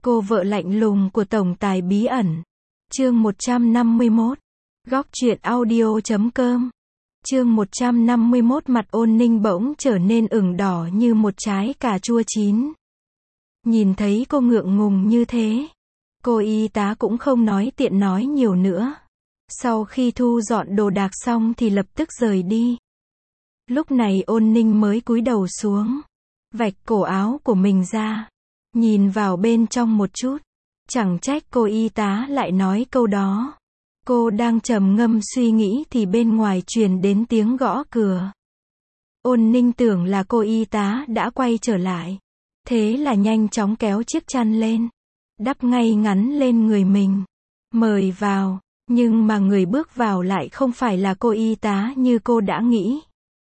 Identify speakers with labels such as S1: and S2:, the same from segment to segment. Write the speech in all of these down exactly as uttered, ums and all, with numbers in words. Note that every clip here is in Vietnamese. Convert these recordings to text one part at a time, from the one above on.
S1: Cô vợ lạnh lùng của tổng tài bí ẩn. Chương một trăm năm mươi mốt. Góc truyện audio chấm com. Chương một trăm năm mươi mốt. Mặt Ôn Ninh bỗng trở nên ửng đỏ như một trái cà chua chín. Nhìn thấy cô ngượng ngùng như thế, cô y tá cũng không nói tiện nói nhiều nữa. Sau khi thu dọn đồ đạc xong thì lập tức rời đi. Lúc này Ôn Ninh mới cúi đầu xuống, vạch cổ áo của mình ra, nhìn vào bên trong một chút. Chẳng trách cô y tá lại nói câu đó. Cô đang trầm ngâm suy nghĩ thì bên ngoài truyền đến tiếng gõ cửa. Ôn Ninh tưởng là cô y tá đã quay trở lại. Thế là nhanh chóng kéo chiếc chăn lên, đắp ngay ngắn lên người mình. Mời vào, nhưng mà người bước vào lại không phải là cô y tá như cô đã nghĩ,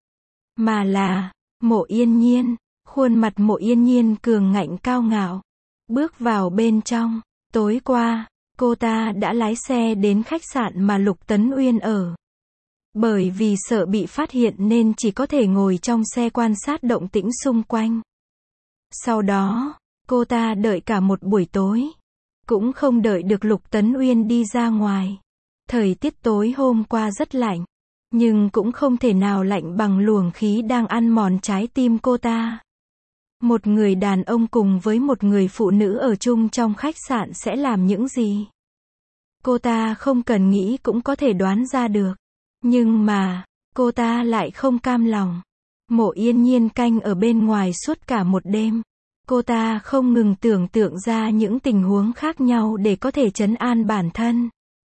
S1: mà là Mộ Yên Nhiên. Khuôn mặt Mộ Yên Nhiên cường ngạnh cao ngạo, bước vào bên trong. Tối qua, cô ta đã lái xe đến khách sạn mà Lục Tấn Uyên ở. Bởi vì sợ bị phát hiện nên chỉ có thể ngồi trong xe quan sát động tĩnh xung quanh. Sau đó, cô ta đợi cả một buổi tối, cũng không đợi được Lục Tấn Uyên đi ra ngoài. Thời tiết tối hôm qua rất lạnh, nhưng cũng không thể nào lạnh bằng luồng khí đang ăn mòn trái tim cô ta. Một người đàn ông cùng với một người phụ nữ ở chung trong khách sạn sẽ làm những gì? Cô ta không cần nghĩ cũng có thể đoán ra được. Nhưng mà, cô ta lại không cam lòng. Mộ Yên Nhiên canh ở bên ngoài suốt cả một đêm. Cô ta không ngừng tưởng tượng ra những tình huống khác nhau để có thể trấn an bản thân.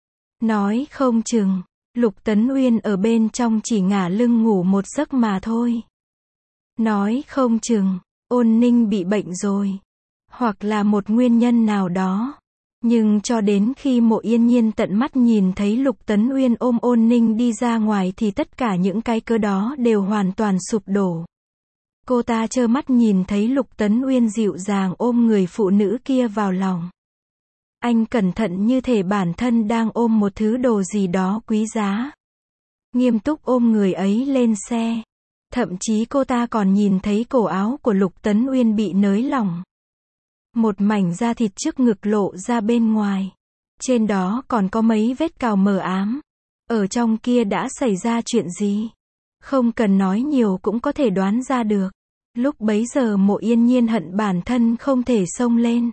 S1: Nói không chừng, Lục Tấn Uyên ở bên trong chỉ ngả lưng ngủ một giấc mà thôi. Nói không chừng, Ôn Ninh bị bệnh rồi. Hoặc là một nguyên nhân nào đó. Nhưng cho đến khi Mộ Yên Nhiên tận mắt nhìn thấy Lục Tấn Uyên ôm Ôn Ninh đi ra ngoài thì tất cả những cái cớ đó đều hoàn toàn sụp đổ. Cô ta trơ mắt nhìn thấy Lục Tấn Uyên dịu dàng ôm người phụ nữ kia vào lòng. Anh cẩn thận như thể bản thân đang ôm một thứ đồ gì đó quý giá. Nghiêm túc ôm người ấy lên xe. Thậm chí cô ta còn nhìn thấy cổ áo của Lục Tấn Uyên bị nới lỏng. Một mảnh da thịt trước ngực lộ ra bên ngoài. Trên đó còn có mấy vết cào mờ ám. Ở trong kia đã xảy ra chuyện gì? Không cần nói nhiều cũng có thể đoán ra được. Lúc bấy giờ Mộ Yên Nhiên hận bản thân không thể xông lên,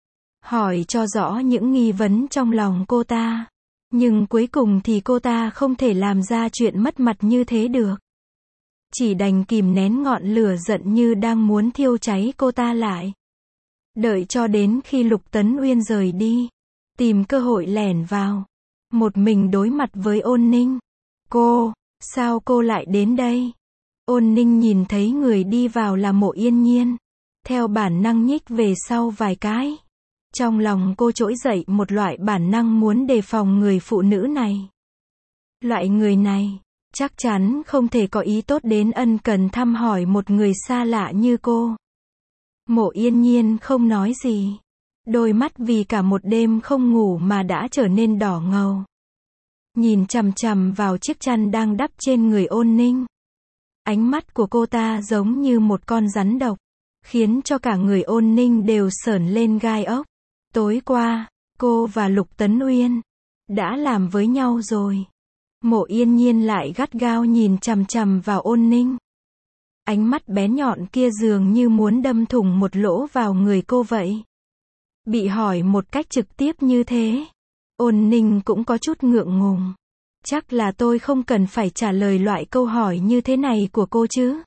S1: hỏi cho rõ những nghi vấn trong lòng cô ta. Nhưng cuối cùng thì cô ta không thể làm ra chuyện mất mặt như thế được. Chỉ đành kìm nén ngọn lửa giận như đang muốn thiêu cháy cô ta lại. Đợi cho đến khi Lục Tấn Uyên rời đi, tìm cơ hội lẻn vào, một mình đối mặt với Ôn Ninh. Cô, sao cô lại đến đây? Ôn Ninh nhìn thấy người đi vào là Mộ Yên Nhiên. Theo bản năng nhích về sau vài cái. Trong lòng cô trỗi dậy một loại bản năng muốn đề phòng người phụ nữ này. Loại người này, chắc chắn không thể có ý tốt đến ân cần thăm hỏi một người xa lạ như cô. Mộ Yên Nhiên không nói gì. Đôi mắt vì cả một đêm không ngủ mà đã trở nên đỏ ngầu. Nhìn chằm chằm vào chiếc chăn đang đắp trên người Ôn Ninh. Ánh mắt của cô ta giống như một con rắn độc, khiến cho cả người Ôn Ninh đều sởn lên gai ốc. Tối qua, cô và Lục Tấn Uyên đã làm với nhau rồi. Mộ Yên Nhiên lại gắt gao nhìn chằm chằm vào Ôn Ninh. Ánh mắt bén nhọn kia dường như muốn đâm thủng một lỗ vào người cô vậy. Bị hỏi một cách trực tiếp như thế, Ôn Ninh cũng có chút ngượng ngùng. Chắc là tôi không cần phải trả lời loại câu hỏi như thế này của cô chứ?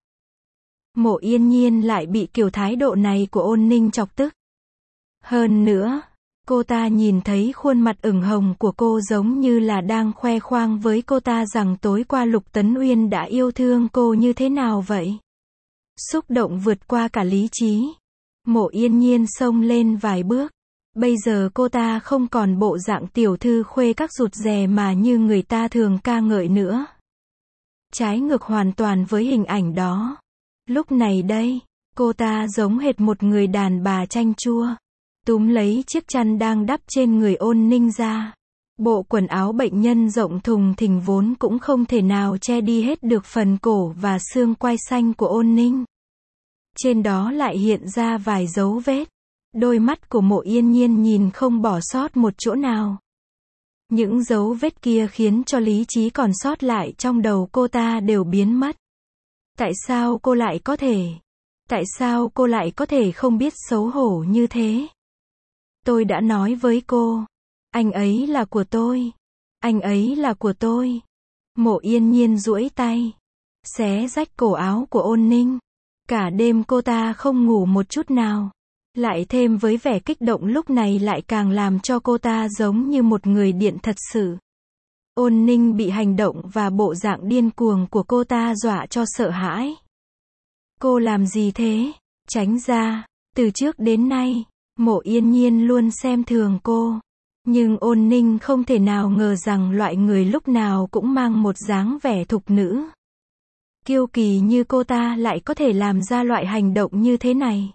S1: Mộ Yên Nhiên lại bị kiểu thái độ này của Ôn Ninh chọc tức. Hơn nữa, cô ta nhìn thấy khuôn mặt ửng hồng của cô giống như là đang khoe khoang với cô ta rằng tối qua Lục Tấn Uyên đã yêu thương cô như thế nào vậy. Xúc động vượt qua cả lý trí. Mộ Yên Nhiên xông lên vài bước. Bây giờ cô ta không còn bộ dạng tiểu thư khuê các rụt rè mà như người ta thường ca ngợi nữa. Trái ngược hoàn toàn với hình ảnh đó. Lúc này đây, cô ta giống hệt một người đàn bà chanh chua. Túm lấy chiếc chăn đang đắp trên người Ôn Ninh ra. Bộ quần áo bệnh nhân rộng thùng thình vốn cũng không thể nào che đi hết được phần cổ và xương quai xanh của Ôn Ninh. Trên đó lại hiện ra vài dấu vết. Đôi mắt của Mộ Yên Nhiên nhìn không bỏ sót một chỗ nào. Những dấu vết kia khiến cho lý trí còn sót lại trong đầu cô ta đều biến mất. Tại sao cô lại có thể? Tại sao cô lại có thể không biết xấu hổ như thế? Tôi đã nói với cô, anh ấy là của tôi. Anh ấy là của tôi. Mộ Yên Nhiên duỗi tay, xé rách cổ áo của Ôn Ninh. Cả đêm cô ta không ngủ một chút nào. Lại thêm với vẻ kích động lúc này lại càng làm cho cô ta giống như một người điện thật sự. Ôn Ninh bị hành động và bộ dạng điên cuồng của cô ta dọa cho sợ hãi. Cô làm gì thế? Tránh ra. Từ trước đến nay, Mộ Yên Nhiên luôn xem thường cô. Nhưng Ôn Ninh không thể nào ngờ rằng loại người lúc nào cũng mang một dáng vẻ thục nữ, kiêu kỳ như cô ta lại có thể làm ra loại hành động như thế này.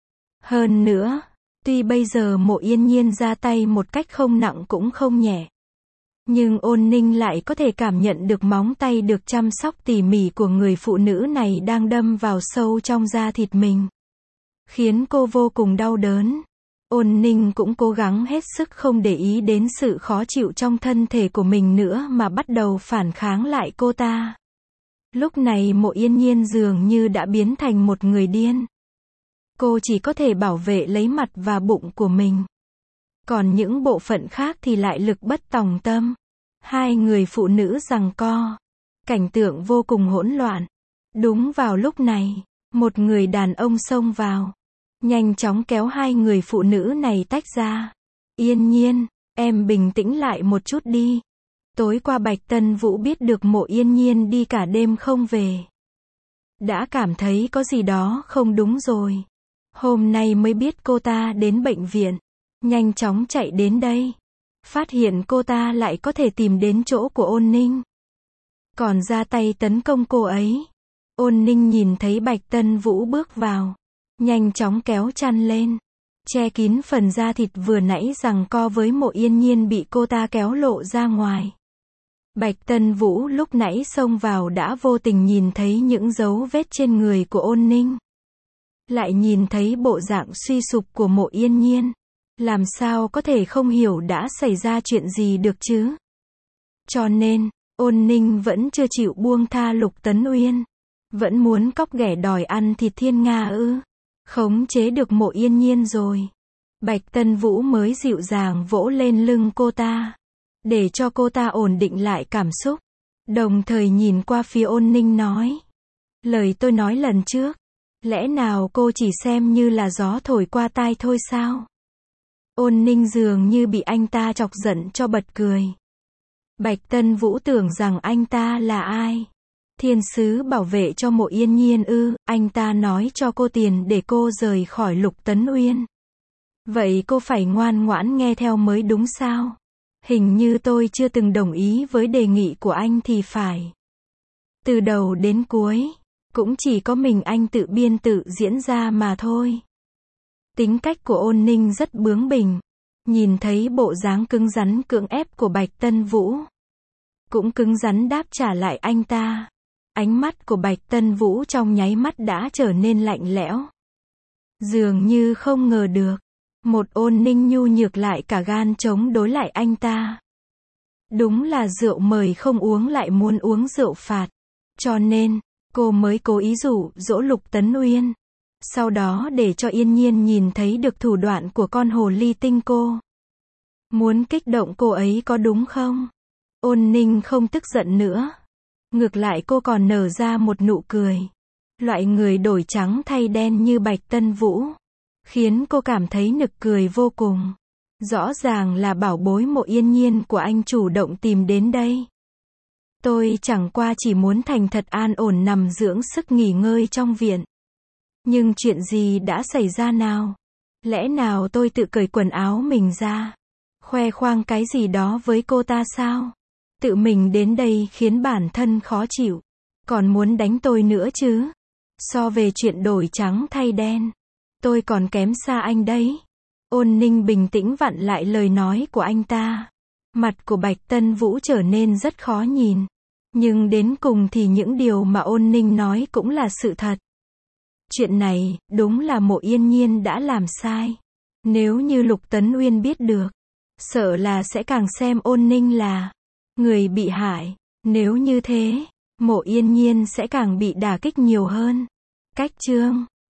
S1: Hơn nữa, tuy bây giờ Mộ Yên Nhiên ra tay một cách không nặng cũng không nhẹ, nhưng Ôn Ninh lại có thể cảm nhận được móng tay được chăm sóc tỉ mỉ của người phụ nữ này đang đâm vào sâu trong da thịt mình, khiến cô vô cùng đau đớn. Ôn Ninh cũng cố gắng hết sức không để ý đến sự khó chịu trong thân thể của mình nữa mà bắt đầu phản kháng lại cô ta. Lúc này Mộ Yên Nhiên dường như đã biến thành một người điên. Cô chỉ có thể bảo vệ lấy mặt và bụng của mình. Còn những bộ phận khác thì lại lực bất tòng tâm. Hai người phụ nữ giằng co. Cảnh tượng vô cùng hỗn loạn. Đúng vào lúc này, một người đàn ông xông vào. Nhanh chóng kéo hai người phụ nữ này tách ra. Yên Nhiên, em bình tĩnh lại một chút đi. Tối qua Bạch Tân Vũ biết được Mộ Yên Nhiên đi cả đêm không về. Đã cảm thấy có gì đó không đúng rồi. Hôm nay mới biết cô ta đến bệnh viện. Nhanh chóng chạy đến đây. Phát hiện cô ta lại có thể tìm đến chỗ của Ôn Ninh. Còn ra tay tấn công cô ấy. Ôn Ninh nhìn thấy Bạch Tân Vũ bước vào. Nhanh chóng kéo chăn lên. Che kín phần da thịt vừa nãy giằng co với Mộ Yên Nhiên bị cô ta kéo lộ ra ngoài. Bạch Tân Vũ lúc nãy xông vào đã vô tình nhìn thấy những dấu vết trên người của Ôn Ninh. Lại nhìn thấy bộ dạng suy sụp của Mộ Yên Nhiên. Làm sao có thể không hiểu đã xảy ra chuyện gì được chứ? Cho nên, Ôn Ninh vẫn chưa chịu buông tha Lục Tấn Uyên. Vẫn muốn cóc ghẻ đòi ăn thịt Thiên Nga ư? Khống chế được Mộ Yên Nhiên rồi. Bạch Tân Vũ mới dịu dàng vỗ lên lưng cô ta. Để cho cô ta ổn định lại cảm xúc. Đồng thời nhìn qua phía Ôn Ninh nói. Lời tôi nói lần trước. Lẽ nào cô chỉ xem như là gió thổi qua tai thôi sao? Ôn Ninh dường như bị anh ta chọc giận cho bật cười. Bạch Tân Vũ tưởng rằng anh ta là ai? Thiên sứ bảo vệ cho Mộ Yên Nhiên ư? Anh ta nói cho cô tiền để cô rời khỏi Lục Tấn Uyên. Vậy cô phải ngoan ngoãn nghe theo mới đúng sao? Hình như tôi chưa từng đồng ý với đề nghị của anh thì phải. Từ đầu đến cuối, cũng chỉ có mình anh tự biên tự diễn ra mà thôi. Tính cách của Ôn Ninh rất bướng bỉnh. Nhìn thấy bộ dáng cứng rắn cưỡng ép của Bạch Tân Vũ. Cũng cứng rắn đáp trả lại anh ta. Ánh mắt của Bạch Tân Vũ trong nháy mắt đã trở nên lạnh lẽo. Dường như không ngờ được. Một Ôn Ninh nhu nhược lại cả gan chống đối lại anh ta. Đúng là rượu mời không uống lại muốn uống rượu phạt. Cho nên, cô mới cố ý dụ dỗ Lục Tấn Uyên. Sau đó để cho Yên Nhiên nhìn thấy được thủ đoạn của con hồ ly tinh cô. Muốn kích động cô ấy có đúng không? Ôn Ninh không tức giận nữa. Ngược lại cô còn nở ra một nụ cười. Loại người đổi trắng thay đen như Bạch Tân Vũ. Khiến cô cảm thấy nực cười vô cùng. Rõ ràng là bảo bối Mộ Yên Nhiên của anh chủ động tìm đến đây. Tôi chẳng qua chỉ muốn thành thật an ổn nằm dưỡng sức nghỉ ngơi trong viện. Nhưng chuyện gì đã xảy ra nào? Lẽ nào tôi tự cởi quần áo mình ra? Khoe khoang cái gì đó với cô ta sao? Tự mình đến đây khiến bản thân khó chịu. Còn muốn đánh tôi nữa chứ? So về chuyện đổi trắng thay đen, tôi còn kém xa anh đấy. Ôn Ninh bình tĩnh vặn lại lời nói của anh ta. Mặt của Bạch Tân Vũ trở nên rất khó nhìn. Nhưng đến cùng thì những điều mà Ôn Ninh nói cũng là sự thật. Chuyện này, đúng là Mộ Yên Nhiên đã làm sai. Nếu như Lục Tấn Uyên biết được, sợ là sẽ càng xem Ôn Ninh là người bị hại. Nếu như thế, Mộ Yên Nhiên sẽ càng bị đả kích nhiều hơn. Cách chương